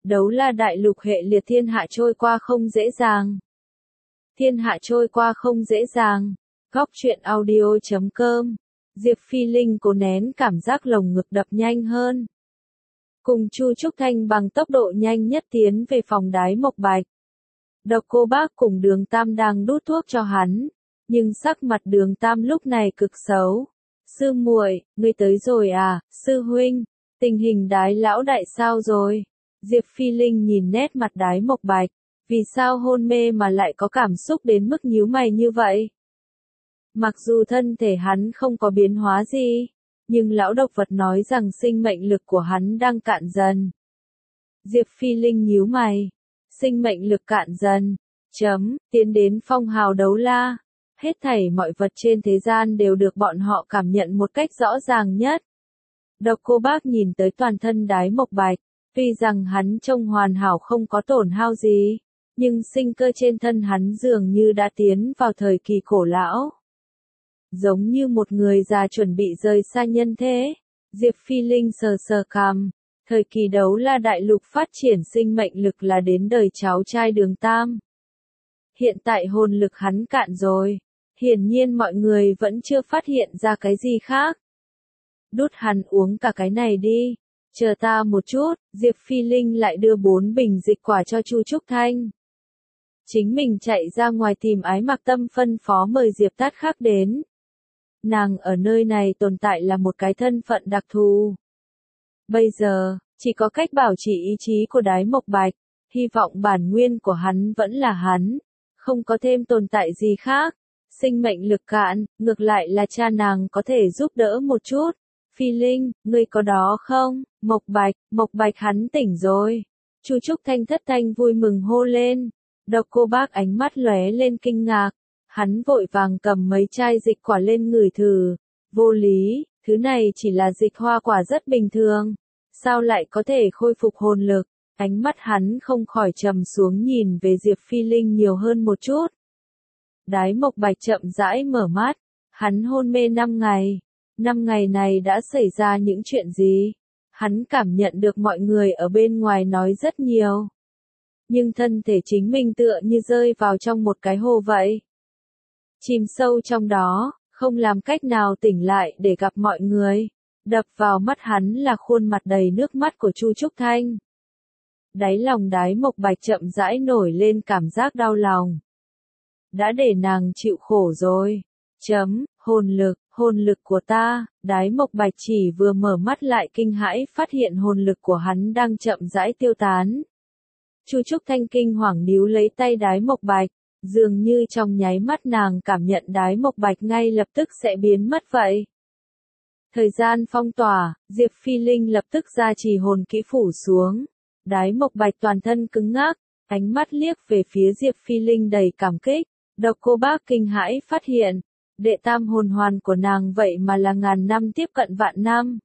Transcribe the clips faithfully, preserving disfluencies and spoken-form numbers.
Đấu La Đại Lục hệ liệt thiên hạ trôi qua không dễ dàng. Thiên hạ trôi qua không dễ dàng. Góc truyện audio chấm com. Diệp Phi Linh cố nén cảm giác lồng ngực đập nhanh hơn. Cùng Chu Trúc Thanh bằng tốc độ nhanh nhất tiến về phòng Đái Mộc Bạch. Độc Cô Bác cùng Đường Tam đang đút thuốc cho hắn, nhưng sắc mặt Đường Tam lúc này cực xấu. Sư muội, ngươi tới rồi à, sư huynh, tình hình Đái lão đại sao rồi? Diệp Phi Linh nhìn nét mặt Đái Mộc Bạch, vì sao hôn mê mà lại có cảm xúc đến mức nhíu mày như vậy? Mặc dù thân thể hắn không có biến hóa gì, nhưng lão độc vật nói rằng sinh mệnh lực của hắn đang cạn dần. Diệp Phi Linh nhíu mày, sinh mệnh lực cạn dần, chấm, tiến đến phong hào đấu la. Hết thảy mọi vật trên thế gian đều được bọn họ cảm nhận một cách rõ ràng nhất. Độc Cô Bác nhìn tới toàn thân Đái Mộc Bạch, tuy rằng hắn trông hoàn hảo không có tổn hao gì, nhưng sinh cơ trên thân hắn dường như đã tiến vào thời kỳ cổ lão. Giống như một người già chuẩn bị rời xa nhân thế, Diệp Phi Linh sờ sờ cằm, thời kỳ đấu la đại lục phát triển sinh mệnh lực là đến đời cháu trai Đường Tam. Hiện tại hồn lực hắn cạn rồi, hiển nhiên mọi người vẫn chưa phát hiện ra cái gì khác. Đút hắn uống cả cái này đi, chờ ta một chút, Diệp Phi Linh lại đưa bốn bình dịch quả cho Chu Trúc Thanh. Chính mình chạy ra ngoài tìm Ái Mạc Tâm phân phó mời Diệp Tát Khắc đến. Nàng ở nơi này tồn tại là một cái thân phận đặc thù. Bây giờ, chỉ có cách bảo trì ý chí của Đái Mộc Bạch, hy vọng bản nguyên của hắn vẫn là hắn, không có thêm tồn tại gì khác. Sinh mệnh lực cạn, ngược lại là cha nàng có thể giúp đỡ một chút. Phi Linh, ngươi có đó không? Mộc Bạch, Mộc Bạch hắn tỉnh rồi. Chu Trúc Thanh thất thanh vui mừng hô lên. Độc Cô Bác ánh mắt lóe lên kinh ngạc. Hắn vội vàng cầm mấy chai dịch quả lên ngửi thử. Vô lý, thứ này chỉ là dịch hoa quả rất bình thường. Sao lại có thể khôi phục hồn lực? Ánh mắt hắn không khỏi trầm xuống nhìn về Diệp Phi Linh nhiều hơn một chút. Đái Mộc Bạch chậm rãi mở mắt. Hắn hôn mê năm ngày. Năm ngày này đã xảy ra những chuyện gì? Hắn cảm nhận được mọi người ở bên ngoài nói rất nhiều. Nhưng thân thể chính mình tựa như rơi vào trong một cái hồ vậy. Chìm sâu trong đó, không làm cách nào tỉnh lại để gặp mọi người. Đập vào mắt hắn là khuôn mặt đầy nước mắt của Chu Trúc Thanh. Đáy lòng Đái Mộc Bạch chậm rãi nổi lên cảm giác đau lòng. Đã để nàng chịu khổ rồi. Chấm, hồn lực, hồn lực của ta, Đái Mộc Bạch chỉ vừa mở mắt lại kinh hãi phát hiện hồn lực của hắn đang chậm rãi tiêu tán. Chu Trúc Thanh kinh hoàng níu lấy tay Đái Mộc Bạch, dường như trong nháy mắt nàng cảm nhận Đái Mộc Bạch ngay lập tức sẽ biến mất vậy. Thời gian phong tỏa, Diệp Phi Linh lập tức ra trì hồn kỹ phủ xuống. Đái Mộc Bạch toàn thân cứng ngắc, ánh mắt liếc về phía Diệp Phi Linh đầy cảm kích. Độc Cô Bác kinh hãi phát hiện, đệ tam hồn hoàn của nàng vậy mà là ngàn năm tiếp cận vạn năm.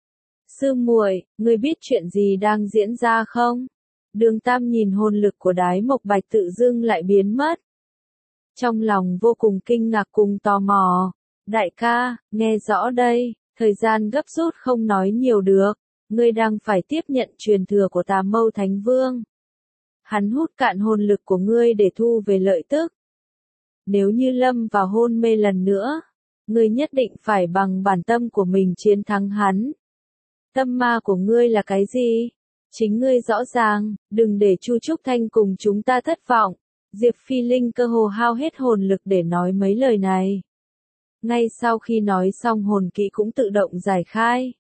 Sư muội, ngươi biết chuyện gì đang diễn ra không? Đường Tam nhìn hồn lực của Đái Mộc Bạch tự dưng lại biến mất. Trong lòng vô cùng kinh ngạc cùng tò mò. Đại ca, nghe rõ đây, thời gian gấp rút không nói nhiều được. Ngươi đang phải tiếp nhận truyền thừa của Tà Mâu Thánh Vương. Hắn hút cạn hồn lực của ngươi để thu về lợi tức. Nếu như lâm vào hôn mê lần nữa, ngươi nhất định phải bằng bản tâm của mình chiến thắng hắn. Tâm ma của ngươi là cái gì? Chính ngươi rõ ràng, đừng để Chu Trúc Thanh cùng chúng ta thất vọng. Diệp Phi Linh cơ hồ hao hết hồn lực để nói mấy lời này. Ngay sau khi nói xong hồn kỹ cũng tự động giải khai.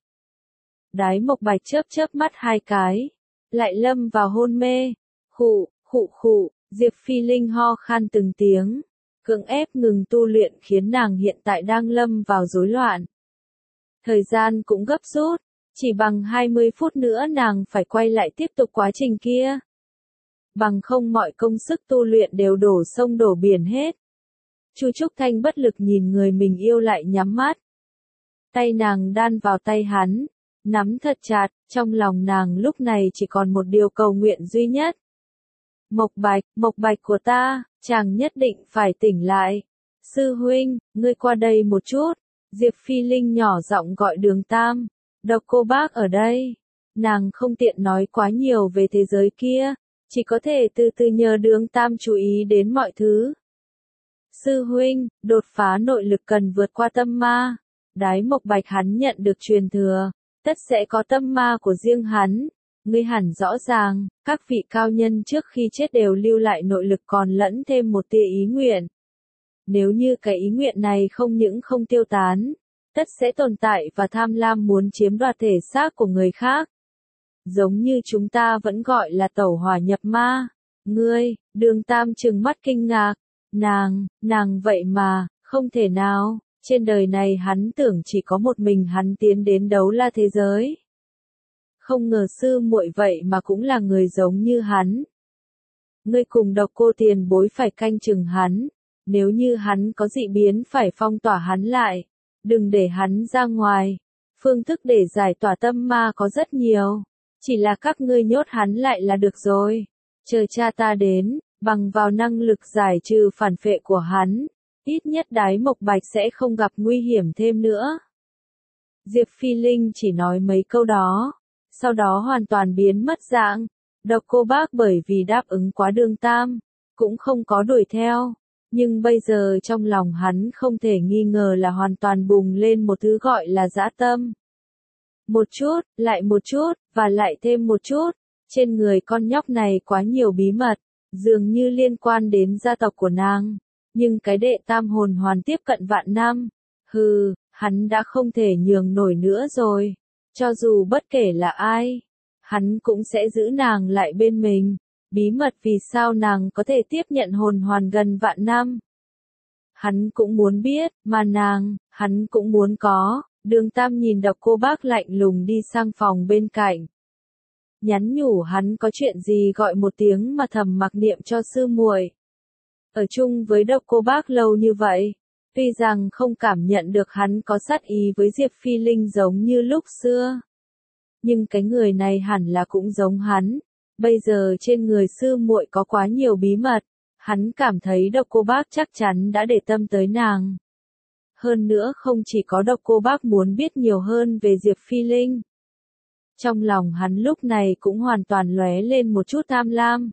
Đái Mộc Bạch chớp chớp mắt hai cái, lại lâm vào hôn mê. Khụ, khụ khụ, Diệp Phi Linh ho khan từng tiếng. Cưỡng ép ngừng tu luyện khiến nàng hiện tại đang lâm vào rối loạn. Thời gian cũng gấp rút, chỉ bằng hai mươi phút nữa nàng phải quay lại tiếp tục quá trình kia. Bằng không mọi công sức tu luyện đều đổ sông đổ biển hết. Chu Trúc Thanh bất lực nhìn người mình yêu lại nhắm mắt. Tay nàng đan vào tay hắn, nắm thật chặt, trong lòng nàng lúc này chỉ còn một điều cầu nguyện duy nhất. Mộc Bạch, Mộc Bạch của ta, chàng nhất định phải tỉnh lại. Sư huynh, ngươi qua đây một chút. Diệp Phi Linh nhỏ giọng gọi Đường Tam. Độc Cô Bác ở đây. nàng không tiện nói quá nhiều về thế giới kia, chỉ có thể từ từ nhờ Đường Tam chú ý đến mọi thứ. Sư huynh, đột phá nội lực cần vượt qua tâm ma. Đái Mộc Bạch hắn nhận được truyền thừa, tất sẽ có tâm ma của riêng hắn. Ngươi hẳn rõ ràng, các vị cao nhân trước khi chết đều lưu lại nội lực còn lẫn thêm một tia ý nguyện. Nếu như cái ý nguyện này không những không tiêu tán, tất sẽ tồn tại và tham lam muốn chiếm đoạt thể xác của người khác. Giống như chúng ta vẫn gọi là tẩu hỏa nhập ma. Ngươi, Đường Tam trừng mắt kinh ngạc. Nàng, nàng vậy mà, không thể nào, trên đời này hắn tưởng chỉ có một mình hắn tiến đến đấu la thế giới. Không ngờ sư muội vậy mà cũng là người giống như hắn. Ngươi cùng Độc Cô tiền bối phải canh chừng hắn, nếu như hắn có dị biến phải phong tỏa hắn lại, đừng để hắn ra ngoài. Phương thức để giải tỏa tâm ma có rất nhiều, chỉ là các ngươi nhốt hắn lại là được rồi. Chờ cha ta đến, bằng vào năng lực giải trừ phản phệ của hắn, ít nhất Đái Mộc Bạch sẽ không gặp nguy hiểm thêm nữa. Diệp Phi Linh chỉ nói mấy câu đó, sau đó hoàn toàn biến mất dạng. Độc Cô Bác bởi vì đáp ứng quá Đường Tam, cũng không có đuổi theo, nhưng bây giờ trong lòng hắn không thể nghi ngờ là hoàn toàn bùng lên một thứ gọi là dã tâm. Một chút, lại một chút, và lại thêm một chút, trên người con nhóc này quá nhiều bí mật, dường như liên quan đến gia tộc của nàng, nhưng cái đệ tam hồn hoàn tiếp cận vạn năm, hừ, hắn đã không thể nhường nổi nữa rồi, cho dù bất kể là ai, hắn cũng sẽ giữ nàng lại bên mình. Bí mật vì sao nàng có thể tiếp nhận hồn hoàn gần vạn năm. Hắn cũng muốn biết, mà nàng, hắn cũng muốn có. Đường Tam nhìn Độc Cô Bác lạnh lùng đi sang phòng bên cạnh. Nhắn nhủ hắn có chuyện gì gọi một tiếng mà thầm mặc niệm cho sư muội. Ở chung với Độc Cô Bác lâu như vậy, tuy rằng không cảm nhận được hắn có sát ý với Diệp Phi Linh giống như lúc xưa. Nhưng cái người này hẳn là cũng giống hắn. Bây giờ trên người sư muội có quá nhiều bí mật, hắn cảm thấy Độc Cô Bác chắc chắn đã để tâm tới nàng. Hơn nữa không chỉ có Độc Cô Bác muốn biết nhiều hơn về Diệp Phi Linh. Trong lòng hắn lúc này cũng hoàn toàn lóe lên một chút tham lam.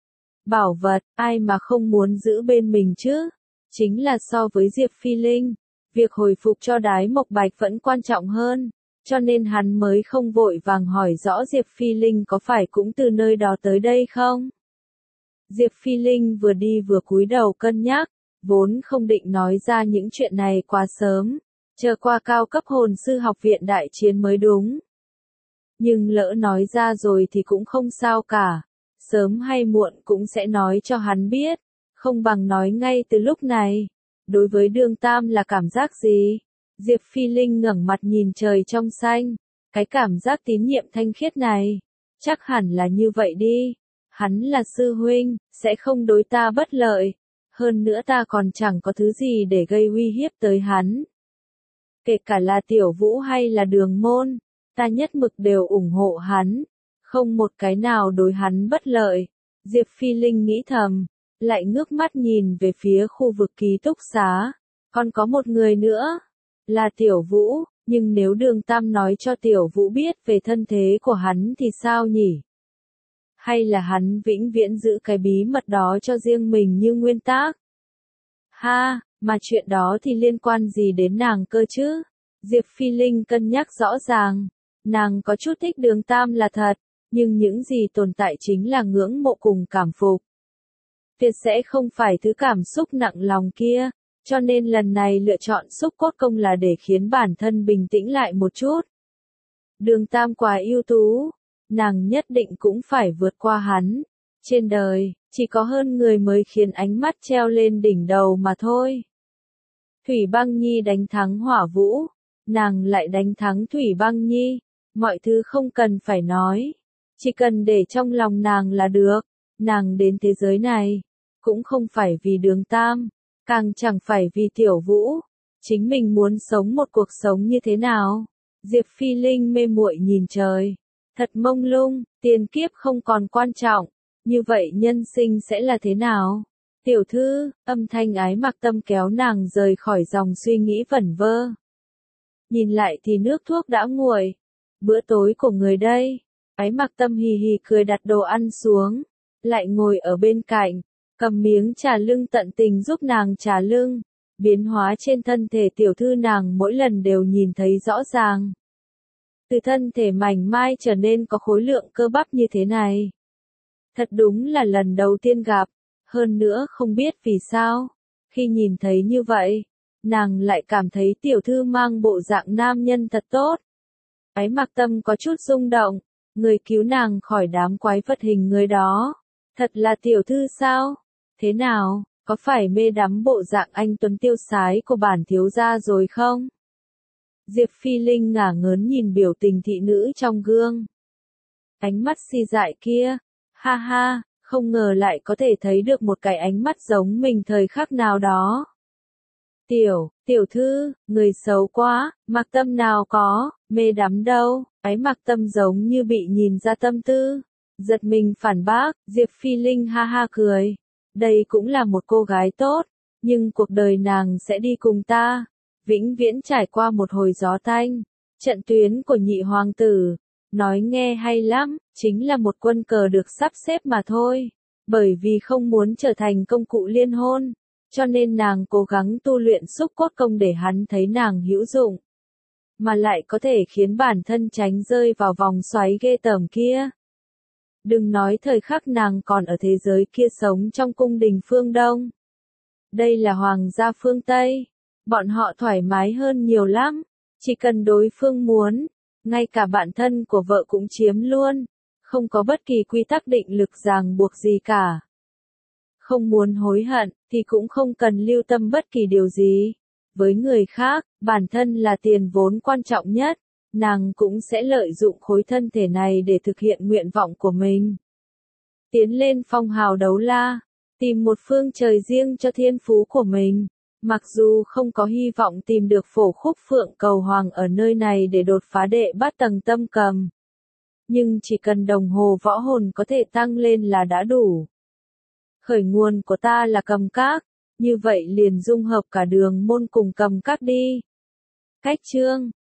Bảo vật, ai mà không muốn giữ bên mình chứ? Chính là so với Diệp Phi Linh, việc hồi phục cho Đái Mộc Bạch vẫn quan trọng hơn. Cho nên hắn mới không vội vàng hỏi rõ Diệp Phi Linh có phải cũng từ nơi đó tới đây không? Diệp Phi Linh vừa đi vừa cúi đầu cân nhắc, vốn không định nói ra những chuyện này quá sớm, chờ qua cao cấp hồn sư học viện đại chiến mới đúng. Nhưng lỡ nói ra rồi thì cũng không sao cả, sớm hay muộn cũng sẽ nói cho hắn biết, không bằng nói ngay từ lúc này. Đối với Đường Tam là cảm giác gì? Diệp Phi Linh ngẩng mặt nhìn trời trong xanh, cái cảm giác tín nhiệm thanh khiết này, chắc hẳn là như vậy đi. Hắn là sư huynh, sẽ không đối ta bất lợi, hơn nữa ta còn chẳng có thứ gì để gây uy hiếp tới hắn. Kể cả là Tiểu Vũ hay là Đường Môn, ta nhất mực đều ủng hộ hắn, không một cái nào đối hắn bất lợi. Diệp Phi Linh nghĩ thầm, lại ngước mắt nhìn về phía khu vực ký túc xá, còn có một người nữa. Là Tiểu Vũ, nhưng nếu Đường Tam nói cho Tiểu Vũ biết về thân thế của hắn thì sao nhỉ? Hay là hắn vĩnh viễn giữ cái bí mật đó cho riêng mình như nguyên tắc? Ha, mà chuyện đó thì liên quan gì đến nàng cơ chứ? Diệp Phi Linh cân nhắc rõ ràng, nàng có chút thích Đường Tam là thật, nhưng những gì tồn tại chính là ngưỡng mộ cùng cảm phục. Tuyệt sẽ không phải thứ cảm xúc nặng lòng kia. Cho nên lần này lựa chọn xúc cốt công là để khiến bản thân bình tĩnh lại một chút. Đường Tam quá ưu tú, nàng nhất định cũng phải vượt qua hắn. Trên đời, chỉ có hơn người mới khiến ánh mắt treo lên đỉnh đầu mà thôi. Thủy Băng Nhi đánh thắng Hỏa Vũ, nàng lại đánh thắng Thủy Băng Nhi, mọi thứ không cần phải nói, chỉ cần để trong lòng nàng là được. Nàng đến thế giới này, cũng không phải vì Đường Tam. Càng chẳng phải vì Tiểu Vũ, chính mình muốn sống một cuộc sống như thế nào. Diệp Phi Linh mê muội nhìn trời, thật mông lung, tiền kiếp không còn quan trọng, như vậy nhân sinh sẽ là thế nào? Tiểu thư, âm thanh ái mặc tâm kéo nàng rời khỏi dòng suy nghĩ vẩn vơ. Nhìn lại thì nước thuốc đã nguội, bữa tối của người đây. Ái Mặc Tâm hì hì cười đặt đồ ăn xuống, lại ngồi ở bên cạnh, cầm miếng trà lưng tận tình giúp nàng trà lưng. Biến hóa trên thân thể tiểu thư nàng mỗi lần đều nhìn thấy rõ ràng. Từ thân thể mảnh mai trở nên có khối lượng cơ bắp như thế này. Thật đúng là lần đầu tiên gặp, hơn nữa không biết vì sao, khi nhìn thấy như vậy, nàng lại cảm thấy tiểu thư mang bộ dạng nam nhân thật tốt. Ái Mặc Tâm có chút rung động, người cứu nàng khỏi đám quái vật hình người đó, thật là tiểu thư sao? Thế nào, có phải mê đắm bộ dạng anh tuấn tiêu sái của bản thiếu gia rồi không? Diệp Phi Linh ngả ngớn nhìn biểu tình thị nữ trong gương. Ánh mắt si dại kia, ha ha, không ngờ lại có thể thấy được một cái ánh mắt giống mình thời khắc nào đó. Tiểu, tiểu thư, người xấu quá, Mặc Tâm nào có, mê đắm đâu, Ái Mặc Tâm giống như bị nhìn ra tâm tư. Giật mình phản bác, Diệp Phi Linh ha ha cười. Đây cũng là một cô gái tốt, nhưng cuộc đời nàng sẽ đi cùng ta. Vĩnh viễn trải qua một hồi gió tanh. Trận tuyến của nhị hoàng tử, nói nghe hay lắm, chính là một quân cờ được sắp xếp mà thôi. Bởi vì không muốn trở thành công cụ liên hôn, cho nên nàng cố gắng tu luyện xúc cốt công để hắn thấy nàng hữu dụng. Mà lại có thể khiến bản thân tránh rơi vào vòng xoáy ghê tởm kia. Đừng nói thời khắc nàng còn ở thế giới kia sống trong cung đình phương Đông. Đây là hoàng gia phương Tây. Bọn họ thoải mái hơn nhiều lắm. Chỉ cần đối phương muốn, ngay cả bản thân của vợ cũng chiếm luôn. Không có bất kỳ quy tắc định lực ràng buộc gì cả. Không muốn hối hận, thì cũng không cần lưu tâm bất kỳ điều gì. Với người khác, bản thân là tiền vốn quan trọng nhất. Nàng cũng sẽ lợi dụng khối thân thể này để thực hiện nguyện vọng của mình. Tiến lên phong hào đấu la, tìm một phương trời riêng cho thiên phú của mình. Mặc dù không có hy vọng tìm được phổ khúc phượng cầu hoàng ở nơi này để đột phá đệ bát tầng tâm cầm. Nhưng chỉ cần đồng hồ võ hồn có thể tăng lên là đã đủ. Khởi nguồn của ta là cầm các, như vậy liền dung hợp cả đường môn cùng cầm các đi. Cách chương